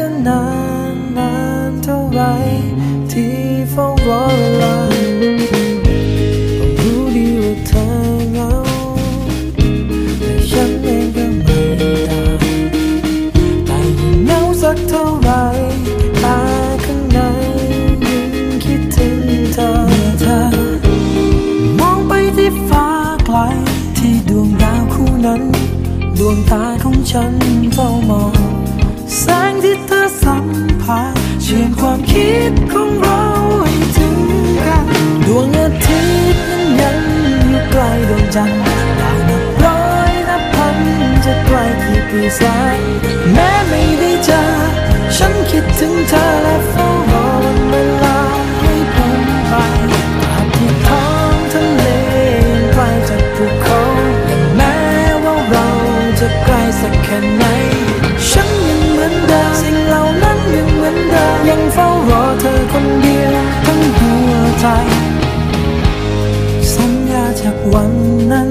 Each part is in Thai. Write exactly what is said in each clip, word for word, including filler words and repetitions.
จะนานนานเท่าไรที่เฝ้ารอเวลารู้ดีว่าเธอเหงาแต่ฉันเองก็ไม่ได้แต่ยิ่งเหงาสักเท่าไรตาข้างในยิ่งคิดถึงเธอเมื่อเธอมองไปที่ฟ้าไกลที่ดวงดาวคู่นั้นดวงตาของฉันเฝ้ามองแสงที่เธอสัมผัสเชื่อมความคิดของเราให้ถึงกันดวงอาทิตย์นั้นยังอยู่ไกลดวงจันทร์ดาวนับร้อยนับพันจะไกลกี่ปีแสนแม้ไม่ได้เจอฉันคิดถึงเธอและเฝ้ารอวันเวลาให้พ้นไปตราบที่ท้องทะเลยังไกลจากภูเขาและแม้ว่าเราจะไกลสักแค่ไหนฉันยังเหมือนเดิมสิ่งเหล่านั้นยังเหมือนเดิมยังเฝ้ารอเธอคนเดียวทั้งหัวใจสัญญาจากวันนั้น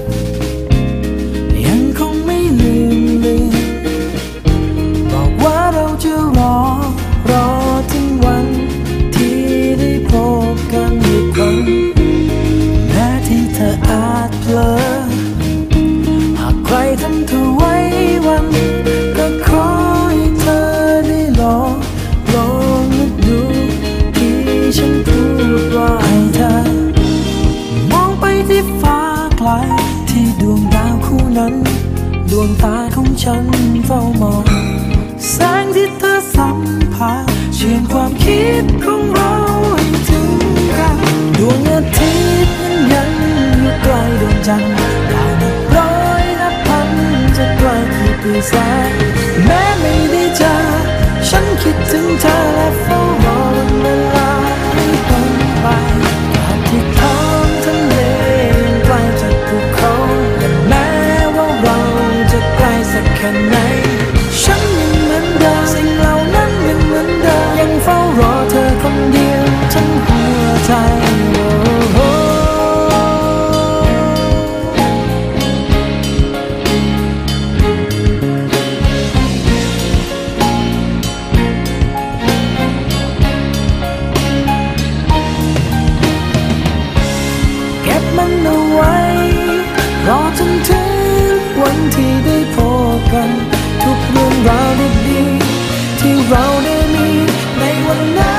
ยังคงไม่ลืมเลือนบอกว่าเราจะรอรอถึงวันที่ได้พบกันอีกครั้งแม้ที่เธออาจเผลอหากใครทำเธอไว้วันก็ขอให้เธอได้ลองลองนึกดูที่ฉันพูดว่าให้เธอมองไปที่ฟ้าไกลที่ดวงดาวคู่นั้นดวงตาของฉันเฝ้ามองแสงที่เธอสัมผัสเชื่อมความคิดของเราให้ถึงกันดวงอาทิตย์นั้นยังอยู่ไกลดวงจันทร์ดาวนับร้อยนับพันจะไกลกี่ปีแสนแม้ไม่ได้เจอฉันคิดถึงเธอและเฝ้ารอวันเวลาให้พ้นไปตราบที่ท้องทะเลยังไกลจากภูเขาและแม้ว่าเราจะไกลสักแค่ไหนฉันยังเหมือนเดิมสิ่งเหล่านั้นยังเหมือนเดิมยังเฝ้ารอเธอคนเดียวทั้งหัวใจมันเอาไว้รอจนถึงวันที่ได้พบกันทุกเรื่องราวดีๆที่เราได้มีในวันนั้น